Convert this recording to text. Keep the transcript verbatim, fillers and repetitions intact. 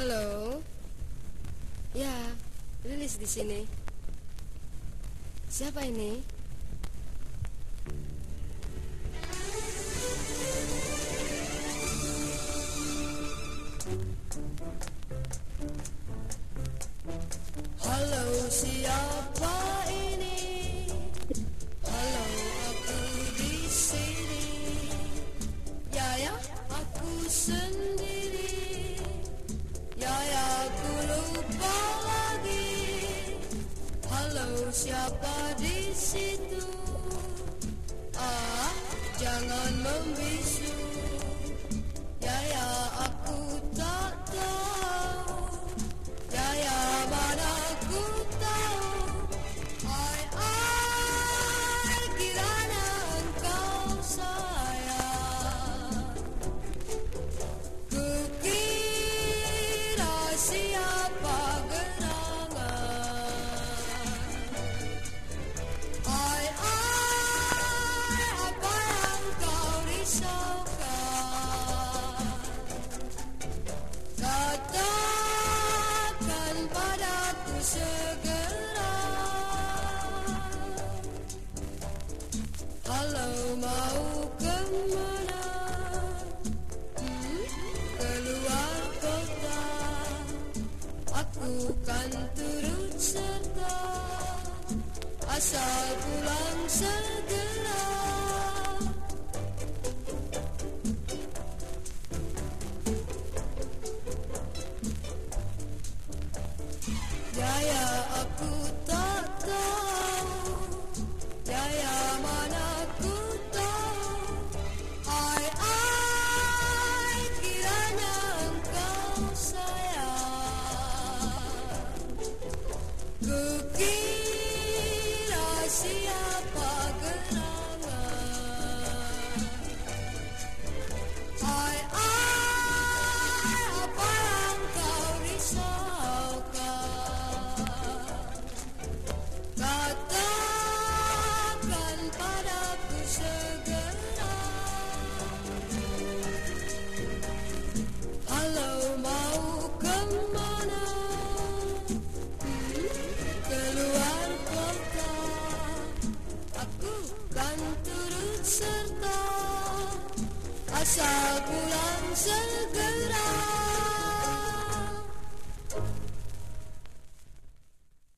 Halo. Ya, Lilis di sini. Siapa ini? Halo, siapa ini? Halo, aku di sini. Ya, ya, aku sendiri. Ya, ya, aku lupa lagi. Halo, siapa di situ? Ah, jangan membisu. Ya, ya, aku tak tahu. Ya, ya, mana aku tahu. Ai, ai, kiranya engkau sayang. Kukira siapa gerangan. Ai, ai, apa yang kau risaukan? Katakan padaku segera. Halo, mau kemana? Hmm? Keluar kota. Aku kan turut serta, asal pulang segera. Jaya, aku tak tahu. Jaya, mana ku tahu. Ai, ai, kiranya engkau sayang. Kukira siapa gerangan. Ai, ai, apa yang kau risaukan? Kata